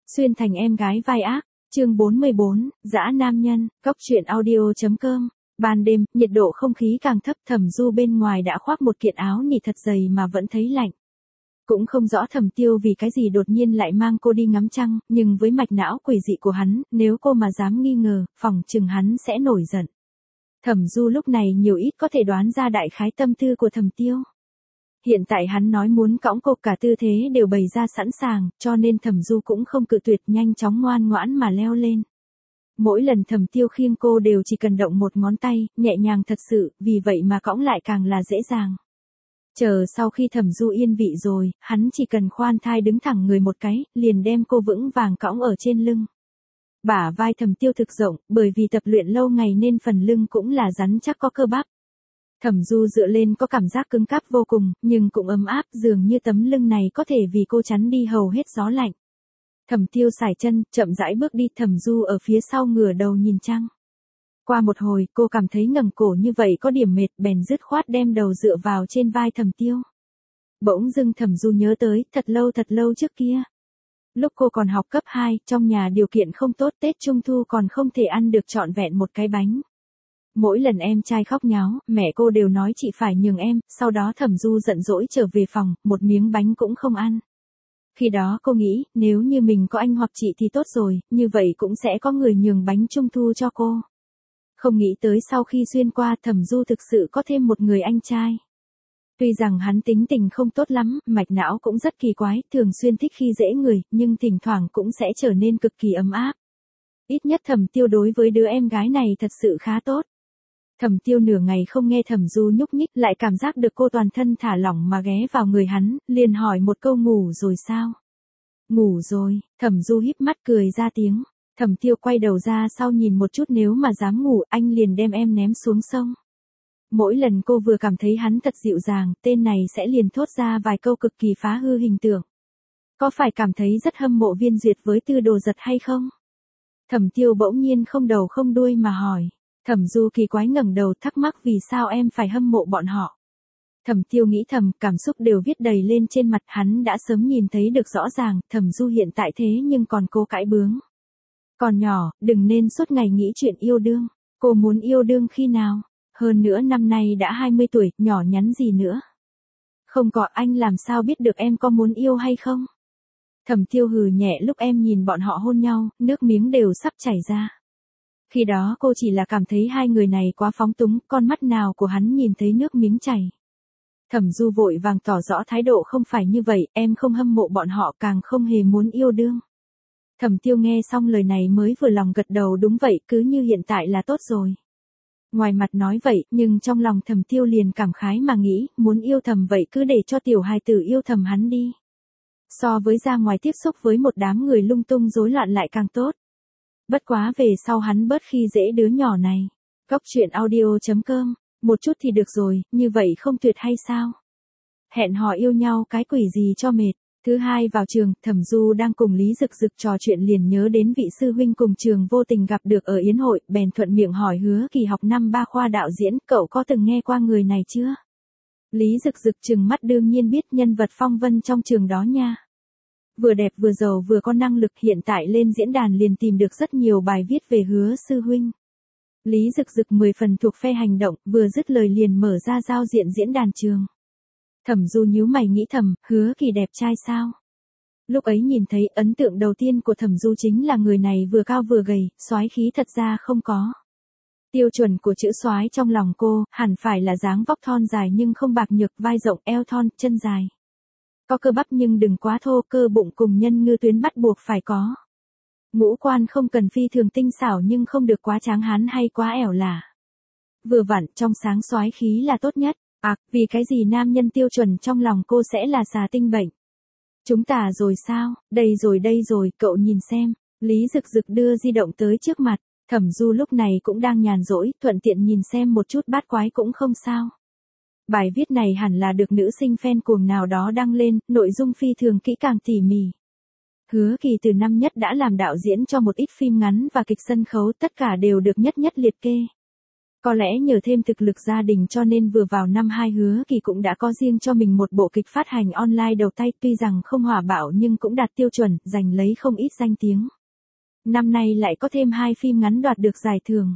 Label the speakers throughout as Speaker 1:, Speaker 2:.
Speaker 1: Xuyên thành em gái vai ác, chương 44, dã nam nhân, góc truyện audio.com. Ban đêm, nhiệt độ không khí càng thấp, Thẩm Du bên ngoài đã khoác một kiện áo nỉ thật dày mà vẫn thấy lạnh. Cũng không rõ Thẩm Tiêu vì cái gì đột nhiên lại mang cô đi ngắm trăng, nhưng với mạch não quỷ dị của hắn, nếu cô mà dám nghi ngờ, phỏng chừng hắn sẽ nổi giận. Thẩm Du lúc này nhiều ít có thể đoán ra đại khái tâm tư của Thẩm Tiêu. Hiện tại hắn nói muốn cõng cô, cả tư thế đều bày ra sẵn sàng, cho nên Thẩm Du cũng không cự tuyệt, nhanh chóng ngoan ngoãn mà leo lên. Mỗi lần Thẩm Tiêu khiêng cô đều chỉ cần động một ngón tay, nhẹ nhàng thật sự, vì vậy mà cõng lại càng là dễ dàng. Chờ sau khi Thẩm Du yên vị rồi, hắn chỉ cần khoan thai đứng thẳng người một cái, liền đem cô vững vàng cõng ở trên lưng. Bả vai Thẩm Tiêu thực rộng, bởi vì tập luyện lâu ngày nên phần lưng cũng là rắn chắc có cơ bắp. Thẩm Du dựa lên có cảm giác cứng cáp vô cùng, nhưng cũng ấm áp, dường như tấm lưng này có thể vì cô chắn đi hầu hết gió lạnh. Thẩm Tiêu sải chân, chậm rãi bước đi, Thẩm Du ở phía sau ngửa đầu nhìn trăng. Qua một hồi, cô cảm thấy ngẩng cổ như vậy có điểm mệt, bèn dứt khoát đem đầu dựa vào trên vai Thẩm Tiêu. Bỗng dưng Thẩm Du nhớ tới, thật lâu trước kia. Lúc cô còn học cấp 2, trong nhà điều kiện không tốt, Tết Trung Thu còn không thể ăn được trọn vẹn một cái bánh. Mỗi lần em trai khóc nháo, mẹ cô đều nói chị phải nhường em, sau đó Thẩm Du giận dỗi trở về phòng, một miếng bánh cũng không ăn. Khi đó cô nghĩ, nếu như mình có anh hoặc chị thì tốt rồi, như vậy cũng sẽ có người nhường bánh Trung Thu cho cô. Không nghĩ tới sau khi xuyên qua, Thẩm Du thực sự có thêm một người anh trai. Tuy rằng hắn tính tình không tốt lắm, mạch não cũng rất kỳ quái, thường xuyên thích khi dễ người, nhưng thỉnh thoảng cũng sẽ trở nên cực kỳ ấm áp. Ít nhất Thẩm Tiêu đối với đứa em gái này thật sự khá tốt. Thẩm Tiêu nửa ngày không nghe Thẩm Du nhúc nhích, lại cảm giác được cô toàn thân thả lỏng mà ghé vào người hắn, liền hỏi một câu: ngủ rồi sao? Ngủ rồi, Thẩm Du híp mắt cười ra tiếng. Thẩm Tiêu quay đầu ra sau nhìn một chút, nếu mà dám ngủ anh liền đem em ném xuống sông. Mỗi lần cô vừa cảm thấy hắn thật dịu dàng, tên này sẽ liền thốt ra vài câu cực kỳ phá hư hình tượng. Có phải cảm thấy rất hâm mộ Viên Duyệt với Tư Đồ Giật hay không? Thẩm Tiêu bỗng nhiên không đầu không đuôi mà hỏi. Thẩm Du kỳ quái ngẩng đầu, thắc mắc vì sao em phải hâm mộ bọn họ. Thẩm Tiêu nghĩ thầm, cảm xúc đều viết đầy lên trên mặt, hắn đã sớm nhìn thấy được rõ ràng, Thẩm Du hiện tại thế nhưng còn cố cãi bướng. Còn nhỏ, đừng nên suốt ngày nghĩ chuyện yêu đương. Cô muốn yêu đương khi nào? Hơn nữa năm nay đã 20 tuổi, nhỏ nhắn gì nữa. Không có, anh làm sao biết được em có muốn yêu hay không? Thẩm Tiêu hừ nhẹ lúc em nhìn bọn họ hôn nhau, nước miếng đều sắp chảy ra. Khi đó cô chỉ là cảm thấy hai người này quá phóng túng, con mắt nào của hắn nhìn thấy nước miếng chảy. Thẩm Du vội vàng tỏ rõ thái độ, không phải như vậy, em không hâm mộ bọn họ, càng không hề muốn yêu đương. Thẩm Tiêu nghe xong lời này mới vừa lòng gật đầu, đúng vậy, cứ như hiện tại là tốt rồi. Ngoài mặt nói vậy, nhưng trong lòng Thẩm Tiêu liền cảm khái mà nghĩ, muốn yêu thầm vậy cứ để cho tiểu hài tử yêu thầm hắn đi. So với ra ngoài tiếp xúc với một đám người lung tung rối loạn lại càng tốt. Bất quá về sau hắn bớt khi dễ đứa nhỏ này. Góc truyện audio.com, một chút thì được rồi, như vậy không tuyệt hay sao? Hẹn hò yêu nhau cái quỷ gì cho mệt. Thứ hai vào trường, Thẩm Du đang cùng Lý Dực Dực trò chuyện liền nhớ đến vị sư huynh cùng trường vô tình gặp được ở yến hội, bèn thuận miệng hỏi Hứa Kỳ học năm 3 khoa đạo diễn, cậu có từng nghe qua người này chưa? Lý Dực Dực trừng mắt, đương nhiên biết, nhân vật phong vân trong trường đó nha. Vừa đẹp vừa giàu vừa có năng lực, hiện tại lên diễn đàn liền tìm được rất nhiều bài viết về Hứa sư huynh. Lý Dực Dực 10 phần thuộc phe hành động, vừa dứt lời liền mở ra giao diện diễn đàn trường. Thẩm Du nhíu mày nghĩ thầm, Hứa Kỳ đẹp trai sao? Lúc ấy nhìn thấy, ấn tượng đầu tiên của Thẩm Du chính là người này vừa cao vừa gầy, soái khí thật ra không có. Tiêu chuẩn của chữ soái trong lòng cô, hẳn phải là dáng vóc thon dài nhưng không bạc nhược, vai rộng, eo thon, chân dài. Có cơ bắp nhưng đừng quá thô, cơ bụng cùng nhân ngư tuyến bắt buộc phải có. Ngũ quan không cần phi thường tinh xảo nhưng không được quá tráng hán hay quá ẻo lả. Vừa vặn, trong sáng soái khí là tốt nhất. Vì cái gì nam nhân tiêu chuẩn trong lòng cô sẽ là xà tinh bệnh? Chúng ta rồi sao? Đây rồi, cậu nhìn xem. Lý Dực Dực đưa di động tới trước mặt. Thẩm Du lúc này cũng đang nhàn rỗi, thuận tiện nhìn xem một chút bát quái cũng không sao. Bài viết này hẳn là được nữ sinh fan cuồng nào đó đăng lên, nội dung phi thường kỹ càng tỉ mỉ. Hứa Kỳ từ năm nhất đã làm đạo diễn cho một ít phim ngắn và kịch sân khấu, tất cả đều được nhất liệt kê. Có lẽ nhờ thêm thực lực gia đình cho nên vừa vào năm 2 Hứa Kỳ cũng đã có riêng cho mình một bộ kịch phát hành online đầu tay, tuy rằng không hỏa bạo nhưng cũng đạt tiêu chuẩn, giành lấy không ít danh tiếng. Năm nay lại có thêm 2 phim ngắn đoạt được giải thưởng.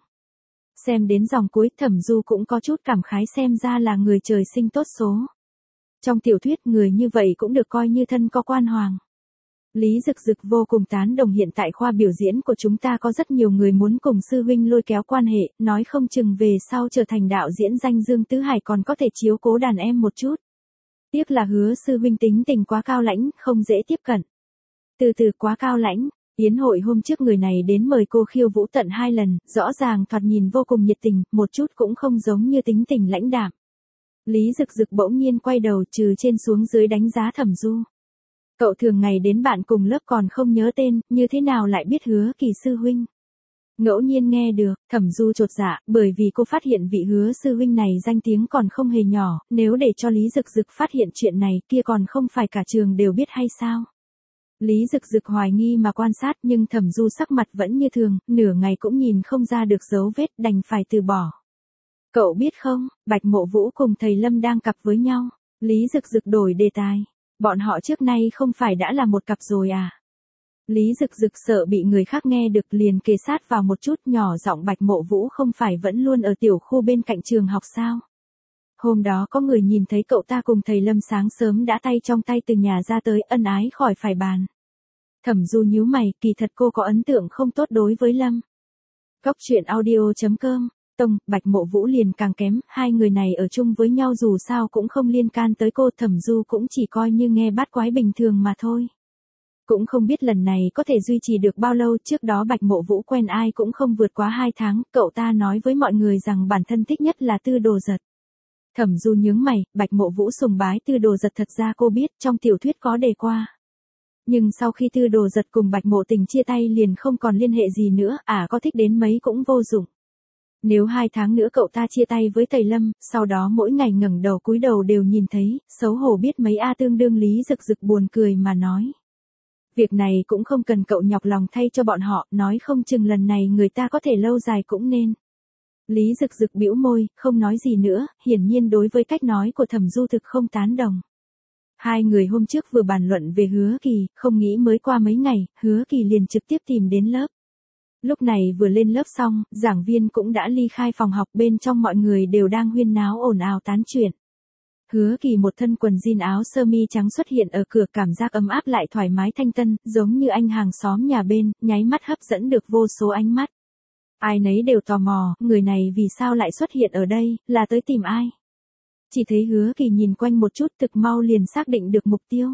Speaker 1: Xem đến dòng cuối, Thẩm Du cũng có chút cảm khái, xem ra là người trời sinh tốt số. Trong tiểu thuyết người như vậy cũng được coi như thân có quan hoàng. Lý Dực Dực vô cùng tán đồng, hiện tại khoa biểu diễn của chúng ta có rất nhiều người muốn cùng sư huynh lôi kéo quan hệ, nói không chừng về sau trở thành đạo diễn danh Dương Tứ Hải còn có thể chiếu cố đàn em một chút. Tiếc là Hứa sư huynh tính tình quá cao lãnh, không dễ tiếp cận. Từ từ quá cao lãnh. Yến hội hôm trước người này đến mời cô khiêu vũ tận 2 lần, rõ ràng thoạt nhìn vô cùng nhiệt tình, một chút cũng không giống như tính tình lãnh đạm. Lý Dực Dực bỗng nhiên quay đầu trừ trên xuống dưới đánh giá Thẩm Du. Cậu thường ngày đến bạn cùng lớp còn không nhớ tên, như thế nào lại biết Hứa Kỳ sư huynh? Ngẫu nhiên nghe được, Thẩm Du chột dạ, bởi vì cô phát hiện vị Hứa sư huynh này danh tiếng còn không hề nhỏ, nếu để cho Lý Dực Dực phát hiện chuyện này kia còn không phải cả trường đều biết hay sao? Lý Dực Dực hoài nghi mà quan sát nhưng Thẩm Du sắc mặt vẫn như thường, nửa ngày cũng nhìn không ra được dấu vết, đành phải từ bỏ. Cậu biết không, Bạch Mộ Vũ cùng thầy Lâm đang cặp với nhau. Lý Dực Dực đổi đề tài. Bọn họ trước nay không phải đã là một cặp rồi à? Lý Dực Dực sợ bị người khác nghe được liền kề sát vào một chút, nhỏ giọng, Bạch Mộ Vũ không phải vẫn luôn ở tiểu khu bên cạnh trường học sao? Hôm đó có người nhìn thấy cậu ta cùng thầy Lâm sáng sớm đã tay trong tay từ nhà ra tới, ân ái khỏi phải bàn. Thẩm Du nhíu mày, kỳ thật cô có ấn tượng không tốt đối với Lâm. Góc truyện audio.com, Tông, Bạch Mộ Vũ liền càng kém, hai người này ở chung với nhau dù sao cũng không liên can tới cô, Thẩm Du cũng chỉ coi như nghe bát quái bình thường mà thôi. Cũng không biết lần này có thể duy trì được bao lâu, trước đó Bạch Mộ Vũ quen ai cũng không vượt quá 2 tháng, cậu ta nói với mọi người rằng bản thân thích nhất là Tư Đồ Giật. Thẩm Du nhướng mày, Bạch Mộ Vũ sùng bái Tư Đồ Giật, thật ra cô biết trong tiểu thuyết có đề qua. Nhưng sau khi Tư Đồ Giật cùng Bạch Mộ Tình chia tay liền không còn liên hệ gì nữa, có thích đến mấy cũng vô dụng. Nếu 2 tháng nữa cậu ta chia tay với thầy Lâm, sau đó mỗi ngày ngẩng đầu cúi đầu đều nhìn thấy, xấu hổ biết mấy tương đương. Lý Dực Dực buồn cười mà nói. Việc này cũng không cần cậu nhọc lòng thay cho bọn họ, nói không chừng lần này người ta có thể lâu dài cũng nên. Lý Dực Dực bĩu môi, không nói gì nữa, hiển nhiên đối với cách nói của Thẩm Du thực không tán đồng. Hai người hôm trước vừa bàn luận về Hứa Kỳ, không nghĩ mới qua mấy ngày, Hứa Kỳ liền trực tiếp tìm đến lớp. Lúc này vừa lên lớp xong, giảng viên cũng đã ly khai phòng học, bên trong mọi người đều đang huyên náo ồn ào tán chuyện. Hứa Kỳ một thân quần jean áo sơ mi trắng xuất hiện ở cửa, cảm giác ấm áp lại thoải mái thanh tân, giống như anh hàng xóm nhà bên, nháy mắt hấp dẫn được vô số ánh mắt. Ai nấy đều tò mò, người này vì sao lại xuất hiện ở đây, là tới tìm ai? Chỉ thấy Hứa Kỳ nhìn quanh một chút, thực mau liền xác định được mục tiêu.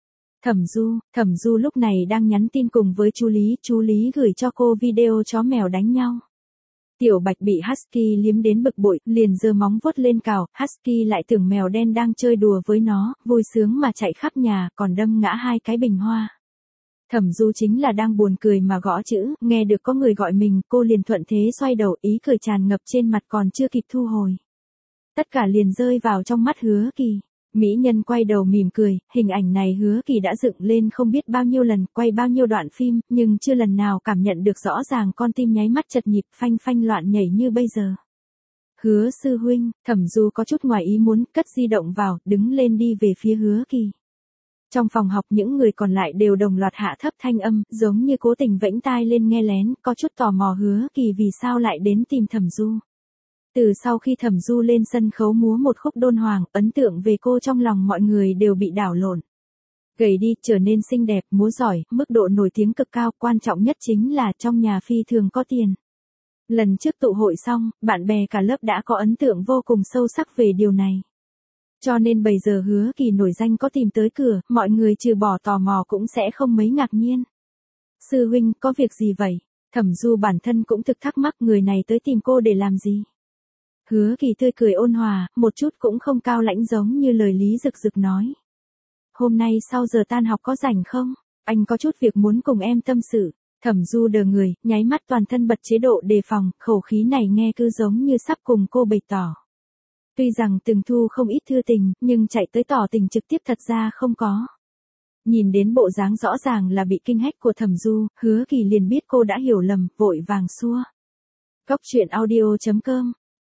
Speaker 1: Thẩm Du lúc này đang nhắn tin cùng với chú Lý gửi cho cô video chó mèo đánh nhau. Tiểu Bạch bị Husky liếm đến bực bội, liền giơ móng vuốt lên cào, Husky lại tưởng mèo đen đang chơi đùa với nó, vui sướng mà chạy khắp nhà, còn đâm ngã 2 cái bình hoa. Thẩm Du chính là đang buồn cười mà gõ chữ, nghe được có người gọi mình, cô liền thuận thế xoay đầu, ý cười tràn ngập trên mặt còn chưa kịp thu hồi. Tất cả liền rơi vào trong mắt Hứa Kỳ. Mỹ nhân quay đầu mỉm cười, hình ảnh này Hứa Kỳ đã dựng lên không biết bao nhiêu lần, quay bao nhiêu đoạn phim, nhưng chưa lần nào cảm nhận được rõ ràng con tim nháy mắt chật nhịp, phanh phanh loạn nhảy như bây giờ. Hứa sư huynh, Thẩm Du có chút ngoài ý muốn, cất di động vào, đứng lên đi về phía Hứa Kỳ. Trong phòng học những người còn lại đều đồng loạt hạ thấp thanh âm, giống như cố tình vẫy tai lên nghe lén, có chút tò mò Hứa Kỳ vì sao lại đến tìm Thẩm Du. Từ sau khi Thẩm Du lên sân khấu múa một khúc đôn hoàng, ấn tượng về cô trong lòng mọi người đều bị đảo lộn. Gầy đi, trở nên xinh đẹp, múa giỏi, mức độ nổi tiếng cực cao, quan trọng nhất chính là trong nhà phi thường có tiền. Lần trước tụ hội xong, bạn bè cả lớp đã có ấn tượng vô cùng sâu sắc về điều này. Cho nên bây giờ Hứa Kỳ nổi danh có tìm tới cửa, mọi người trừ bỏ tò mò cũng sẽ không mấy ngạc nhiên. Sư huynh, có việc gì vậy? Thẩm Du bản thân cũng thực thắc mắc người này tới tìm cô để làm gì? Hứa Kỳ tươi cười ôn hòa, một chút cũng không cao lãnh giống như lời Lý Dực Dực nói. Hôm nay sau giờ tan học có rảnh không? Anh có chút việc muốn cùng em tâm sự. Thẩm Du đờ người, nháy mắt toàn thân bật chế độ đề phòng, khẩu khí này nghe cứ giống như sắp cùng cô bày tỏ. Tuy rằng từng thu không ít thư tình, nhưng chạy tới tỏ tình trực tiếp thật ra không có. Nhìn đến bộ dáng rõ ràng là bị kinh hách của Thẩm Du, Hứa Kỳ liền biết cô đã hiểu lầm, vội vàng xua. Góc truyện audio.com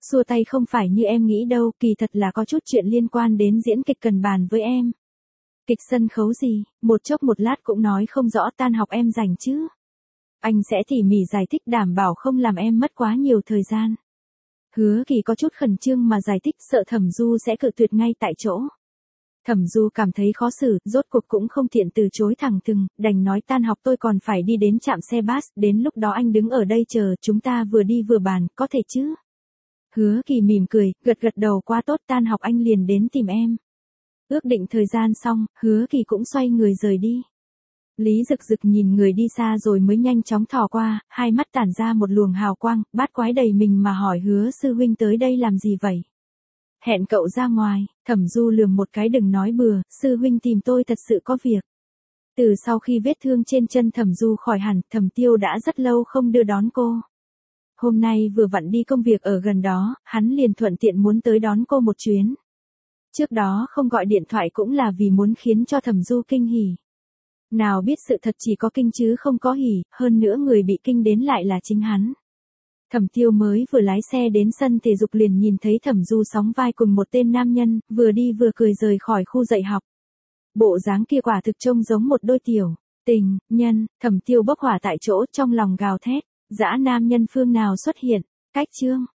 Speaker 1: Xua tay không phải như em nghĩ đâu, kỳ thật là có chút chuyện liên quan đến diễn kịch cần bàn với em. Kịch sân khấu gì, một chốc một lát cũng nói không rõ, tan học em rảnh chứ. Anh sẽ tỉ mỉ giải thích, đảm bảo không làm em mất quá nhiều thời gian. Hứa Kỳ có chút khẩn trương mà giải thích, sợ Thẩm Du sẽ cự tuyệt ngay tại chỗ. Thẩm Du cảm thấy khó xử, rốt cuộc cũng không tiện từ chối thẳng thừng, đành nói tan học tôi còn phải đi đến trạm xe bus, đến lúc đó anh đứng ở đây chờ, chúng ta vừa đi vừa bàn, có thể chứ? Hứa Kỳ mỉm cười, gật gật đầu, quá tốt, tan học anh liền đến tìm em. Ước định thời gian xong, Hứa Kỳ cũng xoay người rời đi. Lý Dực Dực nhìn người đi xa rồi mới nhanh chóng thò qua, hai mắt tản ra một luồng hào quang, bát quái đầy mình mà hỏi Hứa sư huynh tới đây làm gì vậy? Hẹn cậu ra ngoài. Thẩm Du lườm một cái, đừng nói bừa, sư huynh tìm tôi thật sự có việc. Từ sau khi vết thương trên chân Thẩm Du khỏi hẳn, Thẩm Tiêu đã rất lâu không đưa đón cô. Hôm nay vừa vặn đi công việc ở gần đó, hắn liền thuận tiện muốn tới đón cô một chuyến. Trước đó không gọi điện thoại cũng là vì muốn khiến cho Thẩm Du kinh hỉ. Nào biết sự thật chỉ có kinh chứ không có hỉ, hơn nữa người bị kinh đến lại là chính hắn. Thẩm Tiêu mới vừa lái xe đến sân thể dục liền nhìn thấy Thẩm Du sóng vai cùng một tên nam nhân, vừa đi vừa cười rời khỏi khu dạy học. Bộ dáng kia quả thực trông giống một đôi tiểu tình nhân. Thẩm Tiêu bốc hỏa tại chỗ, trong lòng gào thét, dã nam nhân phương nào xuất hiện. Cách chương